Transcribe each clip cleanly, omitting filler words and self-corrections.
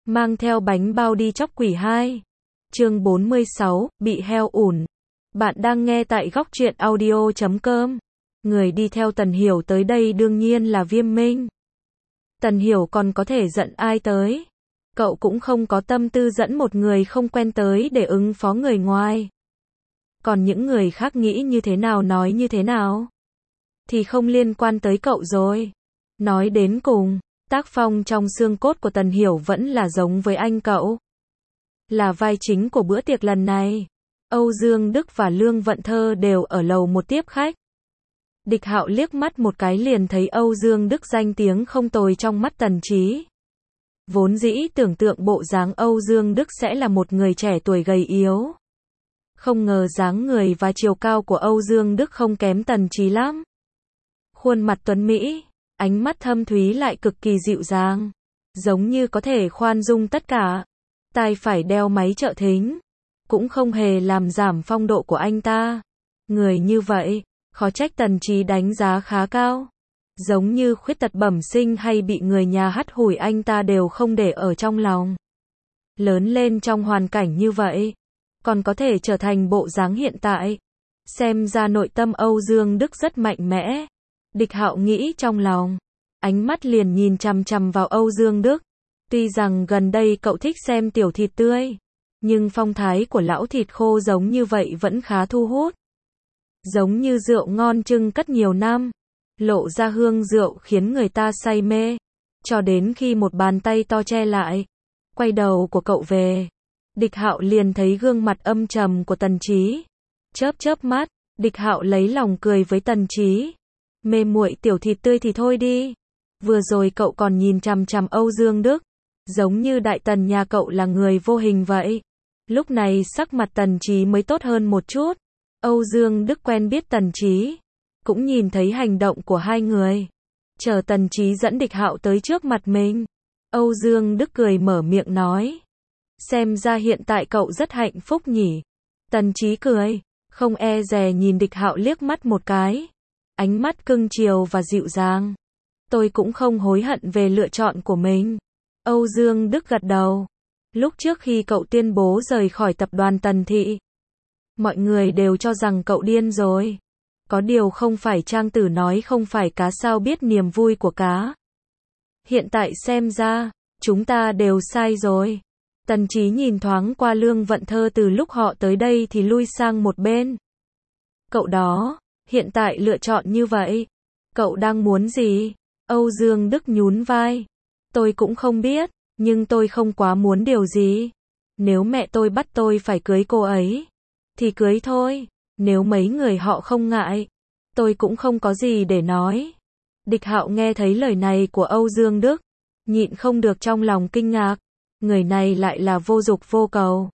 Mang theo bánh bao đi chóc quỷ 2. Chương 46, bị heo ủn. Bạn đang nghe tại góc truyện audio.com. Người đi theo Tần Hiểu tới đây đương nhiên là Viêm Minh. Tần Hiểu còn có thể giận ai tới? Cậu cũng không có tâm tư dẫn một người không quen tới để ứng phó người ngoài. Còn những người khác nghĩ như thế nào nói như thế nào thì không liên quan tới cậu rồi. Nói đến cùng, tác phong trong xương cốt của Tần Hiểu vẫn là giống với anh cậu. Là vai chính của bữa tiệc lần này. Âu Dương Đức và Lương Vận Thơ đều ở lầu một tiếp khách. Địch Hạo liếc mắt một cái liền thấy Âu Dương Đức danh tiếng không tồi trong mắt Tần Chí. Vốn dĩ tưởng tượng bộ dáng Âu Dương Đức sẽ là một người trẻ tuổi gầy yếu. Không ngờ dáng người và chiều cao của Âu Dương Đức không kém Tần Chí lắm. Khuôn mặt tuấn mỹ, ánh mắt thâm thúy lại cực kỳ dịu dàng, giống như có thể khoan dung tất cả. Tai phải đeo máy trợ thính, cũng không hề làm giảm phong độ của anh ta. Người như vậy, khó trách Tần Chí đánh giá khá cao. Giống như khuyết tật bẩm sinh hay bị người nhà hắt hủi anh ta đều không để ở trong lòng. Lớn lên trong hoàn cảnh như vậy, còn có thể trở thành bộ dáng hiện tại. Xem ra nội tâm Âu Dương Đức rất mạnh mẽ. Địch Hạo nghĩ trong lòng, ánh mắt liền nhìn chằm chằm vào Âu Dương Đức. Tuy rằng gần đây cậu thích xem tiểu thịt tươi, nhưng phong thái của lão thịt khô giống như vậy vẫn khá thu hút. Giống như rượu ngon trưng cất nhiều năm, lộ ra hương rượu khiến người ta say mê, cho đến khi một bàn tay to che lại, quay đầu của cậu về. Địch Hạo liền thấy gương mặt âm trầm của Tần Chí. Chớp chớp mắt, Địch Hạo lấy lòng cười với Tần Chí. Mê muội tiểu thịt tươi thì thôi đi. Vừa rồi cậu còn nhìn chằm chằm Âu Dương Đức, giống như đại tần nhà cậu là người vô hình vậy. Lúc này sắc mặt Tần Chí mới tốt hơn một chút. Âu Dương Đức quen biết Tần Chí, cũng nhìn thấy hành động của hai người. Chờ Tần Chí dẫn Địch Hạo tới trước mặt mình, Âu Dương Đức cười mở miệng nói. Xem ra hiện tại cậu rất hạnh phúc nhỉ. Tần Chí cười, không e dè nhìn Địch Hạo liếc mắt một cái. Ánh mắt cưng chiều và dịu dàng. Tôi cũng không hối hận về lựa chọn của mình. Âu Dương Đức gật đầu. Lúc trước khi cậu tuyên bố rời khỏi tập đoàn Tần Thị, mọi người đều cho rằng cậu điên rồi. Có điều không phải Trang Tử nói không phải cá sao biết niềm vui của cá. Hiện tại xem ra, chúng ta đều sai rồi. Tần Chí nhìn thoáng qua Lương Vận Thơ từ lúc họ tới đây thì lui sang một bên. Cậu đó, hiện tại lựa chọn như vậy, cậu đang muốn gì? Âu Dương Đức nhún vai. Tôi cũng không biết, nhưng tôi không quá muốn điều gì. Nếu mẹ tôi bắt tôi phải cưới cô ấy, thì cưới thôi. Nếu mấy người họ không ngại, tôi cũng không có gì để nói. Địch Hạo nghe thấy lời này của Âu Dương Đức, nhịn không được trong lòng kinh ngạc. Người này lại là vô dục vô cầu.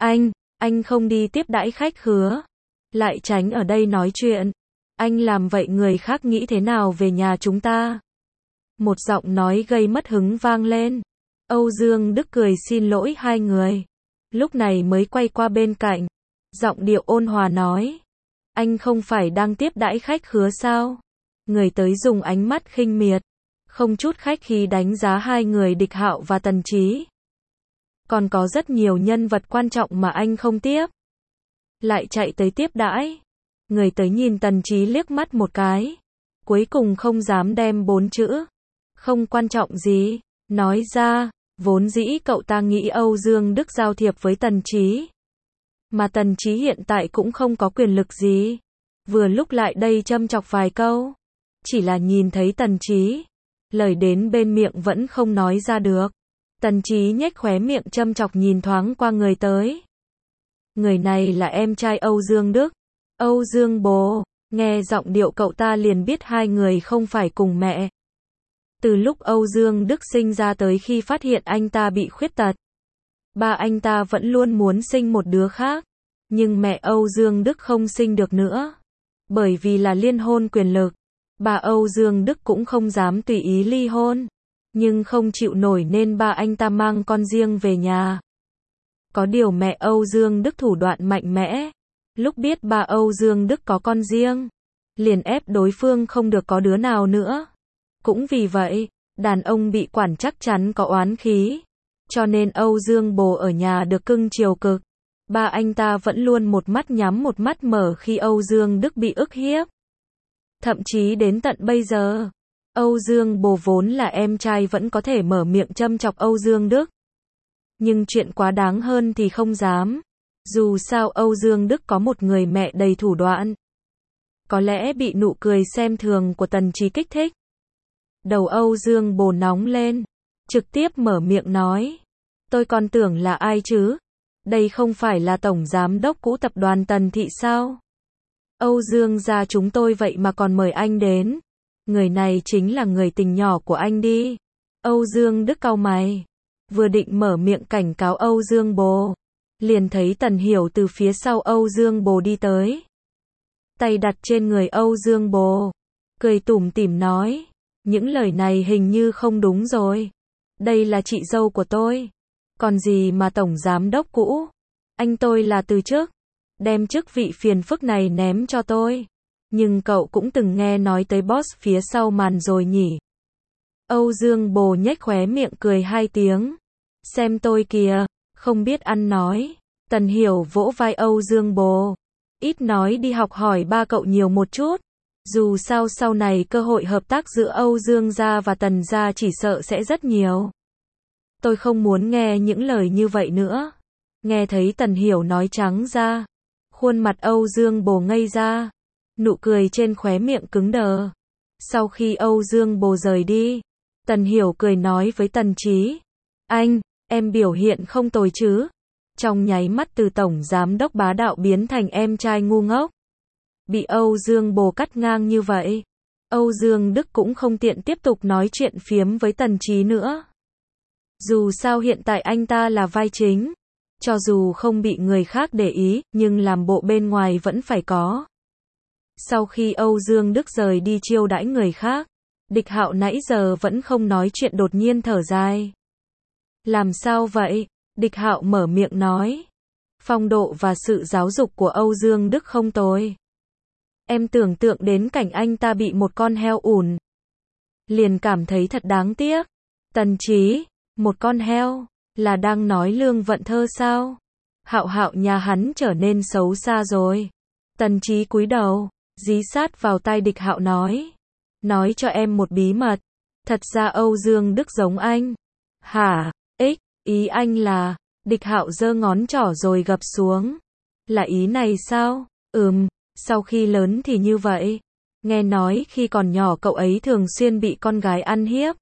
Anh không đi tiếp đãi khách khứa, lại tránh ở đây nói chuyện. Anh làm vậy người khác nghĩ thế nào về nhà chúng ta? Một giọng nói gây mất hứng vang lên. Âu Dương Đức cười xin lỗi hai người. Lúc này mới quay qua bên cạnh. Giọng điệu ôn hòa nói. Anh không phải đang tiếp đãi khách khứa sao? Người tới dùng ánh mắt khinh miệt, không chút khách khí đánh giá hai người Địch Hạo và Tần Chí. Còn có rất nhiều nhân vật quan trọng mà anh không tiếp, lại chạy tới tiếp đãi. Người tới nhìn Tần Chí liếc mắt một cái, cuối cùng không dám đem 4 chữ không quan trọng gì nói ra. Vốn dĩ cậu ta nghĩ Âu Dương Đức giao thiệp với Tần Chí, mà Tần Chí hiện tại cũng không có quyền lực gì, vừa lúc lại đây châm chọc vài câu. Chỉ là nhìn thấy Tần Chí, lời đến bên miệng vẫn không nói ra được. Tần Chí nhếch khóe miệng châm chọc nhìn thoáng qua người tới. Người này là em trai Âu Dương Đức, Âu Dương bố. Nghe giọng điệu cậu ta liền biết hai người không phải cùng mẹ. Từ lúc Âu Dương Đức sinh ra tới khi phát hiện anh ta bị khuyết tật, ba anh ta vẫn luôn muốn sinh một đứa khác, nhưng mẹ Âu Dương Đức không sinh được nữa. Bởi vì là liên hôn quyền lực, bà Âu Dương Đức cũng không dám tùy ý ly hôn, nhưng không chịu nổi nên ba anh ta mang con riêng về nhà. Có điều mẹ Âu Dương Đức thủ đoạn mạnh mẽ, lúc biết ba Âu Dương Đức có con riêng, liền ép đối phương không được có đứa nào nữa. Cũng vì vậy, đàn ông bị quản chắc chắn có oán khí. cho nên Âu Dương Bồ ở nhà được cưng chiều cực. Ba anh ta vẫn luôn một mắt nhắm một mắt mở khi Âu Dương Đức bị ức hiếp. Thậm chí đến tận bây giờ, Âu Dương Bồ vốn là em trai vẫn có thể mở miệng châm chọc Âu Dương Đức. Nhưng chuyện quá đáng hơn thì không dám. Dù sao Âu Dương Đức có một người mẹ đầy thủ đoạn. Có lẽ bị nụ cười xem thường của Tần Chí kích thích. Đầu Âu Dương Bồ nóng lên, trực tiếp mở miệng nói. Tôi còn tưởng là ai chứ? Đây không phải là tổng giám đốc cũ tập đoàn Tần Thị sao? Âu Dương gia chúng tôi vậy mà còn mời anh đến. Người này chính là người tình nhỏ của anh đi. Âu Dương Đức cau mày. Vừa định mở miệng cảnh cáo Âu Dương Bồ. Liền thấy Tần Hiểu từ phía sau Âu Dương Bồ đi tới. Tay đặt trên người Âu Dương Bồ. Cười tủm tỉm nói. Những lời này hình như không đúng rồi. Đây là chị dâu của tôi. Còn gì mà tổng giám đốc cũ. Anh tôi là từ chức. Đem chức vị phiền phức này ném cho tôi. Nhưng cậu cũng từng nghe nói tới boss phía sau màn rồi nhỉ? Âu Dương Bồ nhếch khóe miệng cười hai tiếng. Xem tôi kìa, không biết ăn nói. Tần Hiểu vỗ vai Âu Dương Bồ. Ít nói đi học hỏi ba cậu nhiều một chút. Dù sao sau này cơ hội hợp tác giữa Âu Dương gia và Tần gia chỉ sợ sẽ rất nhiều. Tôi không muốn nghe những lời như vậy nữa. Nghe thấy Tần Hiểu nói trắng ra. Khuôn mặt Âu Dương Bồ ngây ra. Nụ cười trên khóe miệng cứng đờ. Sau khi Âu Dương Bồ rời đi, Tần Hiểu cười nói với Tần Chí. Anh, em biểu hiện không tồi chứ. Trong nháy mắt từ tổng giám đốc bá đạo biến thành em trai ngu ngốc. Bị Âu Dương Bồ cắt ngang như vậy. Âu Dương Đức cũng không tiện tiếp tục nói chuyện phiếm với Tần Chí nữa. Dù sao hiện tại anh ta là vai chính. Cho dù không bị người khác để ý, nhưng làm bộ bên ngoài vẫn phải có. Sau khi Âu Dương Đức rời đi chiêu đãi người khác, Địch Hạo nãy giờ vẫn không nói chuyện đột nhiên thở dài. Làm sao vậy? Địch Hạo mở miệng nói. Phong độ và sự giáo dục của Âu Dương Đức không tồi. Em tưởng tượng đến cảnh anh ta bị một con heo ủn. Liền cảm thấy thật đáng tiếc. Tần Chí, một con heo, là đang nói Lương Vận Thơ sao? Hạo Hạo nhà hắn trở nên xấu xa rồi. Tần Chí cúi đầu, dí sát vào tai Địch Hạo nói. Nói cho em một bí mật. Thật ra Âu Dương Đức giống anh. Hả? Ý anh là, Địch Hạo giơ ngón trỏ rồi gập xuống. Là ý này sao? Sau khi lớn thì như vậy. Nghe nói khi còn nhỏ cậu ấy thường xuyên bị con gái ăn hiếp.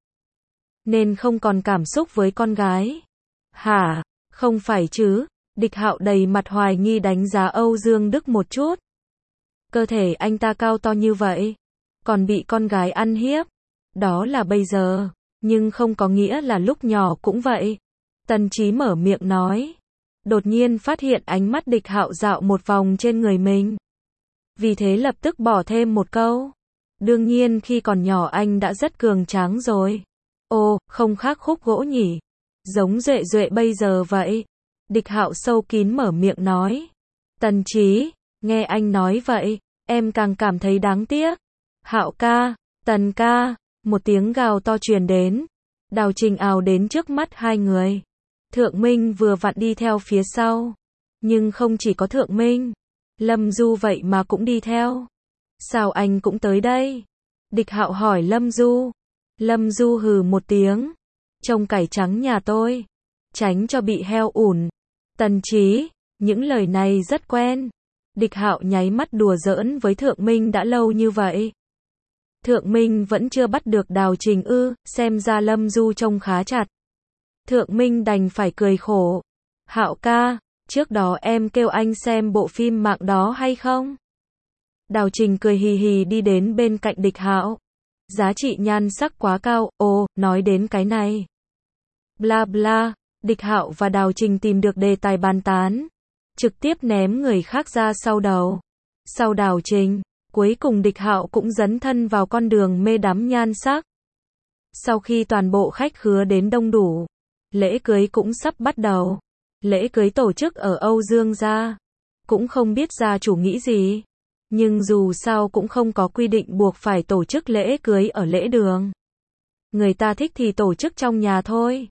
Nên không còn cảm xúc với con gái. Hả? Không phải chứ? Địch Hạo đầy mặt hoài nghi đánh giá Âu Dương Đức một chút. Cơ thể anh ta cao to như vậy. Còn bị con gái ăn hiếp. Đó là bây giờ. Nhưng không có nghĩa là lúc nhỏ cũng vậy. Tần Chí mở miệng nói. Đột nhiên phát hiện ánh mắt Địch Hạo dạo một vòng trên người mình. Vì thế lập tức bỏ thêm một câu. Đương nhiên khi còn nhỏ anh đã rất cường tráng rồi. Ồ, không khác khúc gỗ nhỉ. Giống Duệ Duệ bây giờ vậy. Địch Hạo sâu kín mở miệng nói. Tần Chí, nghe anh nói vậy, em càng cảm thấy đáng tiếc. Hạo ca, Tần ca, một tiếng gào to truyền đến. Đào Trình ào đến trước mắt hai người. Thượng Minh vừa vặn đi theo phía sau. Nhưng không chỉ có Thượng Minh. Lâm Du vậy mà cũng đi theo. Sao anh cũng tới đây? Địch Hạo hỏi Lâm Du. Lâm Du hừ một tiếng. Trông cải trắng nhà tôi. Tránh cho bị heo ủn. Tần Chí, những lời này rất quen. Địch Hạo nháy mắt đùa giỡn với Thượng Minh đã lâu như vậy. Thượng Minh vẫn chưa bắt được Đào Trình ư, xem ra Lâm Du trông khá chặt. Thượng Minh đành phải cười khổ. Hạo ca, trước đó em kêu anh xem bộ phim mạng đó hay không? Đào Trình cười hì hì đi đến bên cạnh Địch Hạo. Giá trị nhan sắc quá cao, nói đến cái này. Bla bla, Địch Hạo và Đào Trình tìm được đề tài bàn tán. Trực tiếp ném người khác ra sau đầu. Sau Đào Trình, cuối cùng Địch Hạo cũng dấn thân vào con đường mê đắm nhan sắc. Sau khi toàn bộ khách khứa đến đông đủ, lễ cưới cũng sắp bắt đầu. Lễ cưới tổ chức ở Âu Dương gia. Cũng không biết gia chủ nghĩ gì. Nhưng dù sao cũng không có quy định buộc phải tổ chức lễ cưới ở lễ đường. Người ta thích thì tổ chức trong nhà thôi.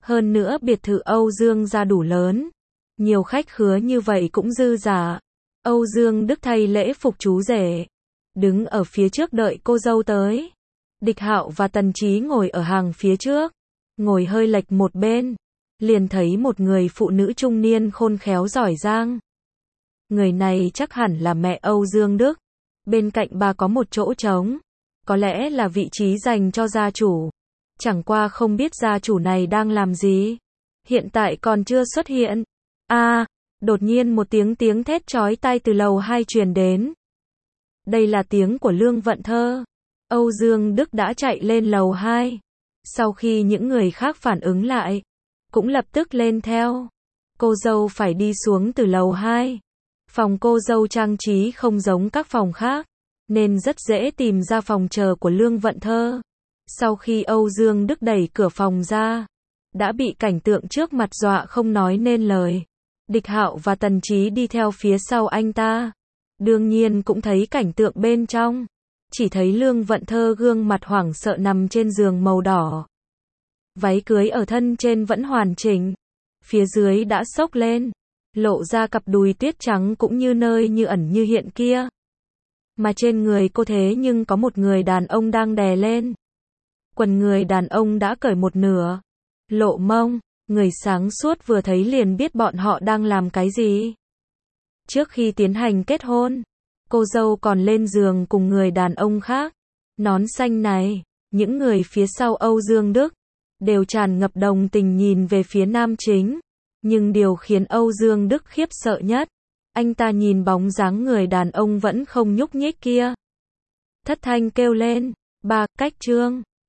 Hơn nữa biệt thự Âu Dương gia đủ lớn. Nhiều khách khứa như vậy cũng dư giả. Âu Dương Đức thay lễ phục chú rể. Đứng ở phía trước đợi cô dâu tới. Địch Hạo và Tần Chí ngồi ở hàng phía trước. Ngồi hơi lệch một bên. Liền thấy một người phụ nữ trung niên khôn khéo giỏi giang. Người này chắc hẳn là mẹ Âu Dương Đức. Bên cạnh bà có một chỗ trống. Có lẽ là vị trí dành cho gia chủ. Chẳng qua không biết gia chủ này đang làm gì. Hiện tại còn chưa xuất hiện. Đột nhiên một tiếng thét chói tai từ lầu 2 truyền đến. Đây là tiếng của Lương Vận Thơ. Âu Dương Đức đã chạy lên lầu 2. Sau khi những người khác phản ứng lại, cũng lập tức lên theo. Cô dâu phải đi xuống từ lầu 2. Phòng cô dâu trang trí không giống các phòng khác, nên rất dễ tìm ra phòng chờ của Lương Vận Thơ. Sau khi Âu Dương Đức đẩy cửa phòng ra, đã bị cảnh tượng trước mặt dọa không nói nên lời. Địch Hạo và Tần Chí đi theo phía sau anh ta. Đương nhiên cũng thấy cảnh tượng bên trong. Chỉ thấy Lương Vận Thơ gương mặt hoảng sợ nằm trên giường màu đỏ. Váy cưới ở thân trên vẫn hoàn chỉnh. Phía dưới đã xốc lên. Lộ ra cặp đùi tuyết trắng cũng như nơi như ẩn như hiện kia. Mà trên người cô thế nhưng có một người đàn ông đang đè lên. Quần người đàn ông đã cởi một nửa. Lộ mông. Người sáng suốt vừa thấy liền biết bọn họ đang làm cái gì. Trước khi tiến hành kết hôn, cô dâu còn lên giường cùng người đàn ông khác. Nón xanh này, những người phía sau Âu Dương Đức đều tràn ngập đồng tình nhìn về phía nam chính. Nhưng điều khiến Âu Dương Đức khiếp sợ nhất, anh ta nhìn bóng dáng người đàn ông vẫn không nhúc nhích kia. Thất thanh kêu lên, cách trương.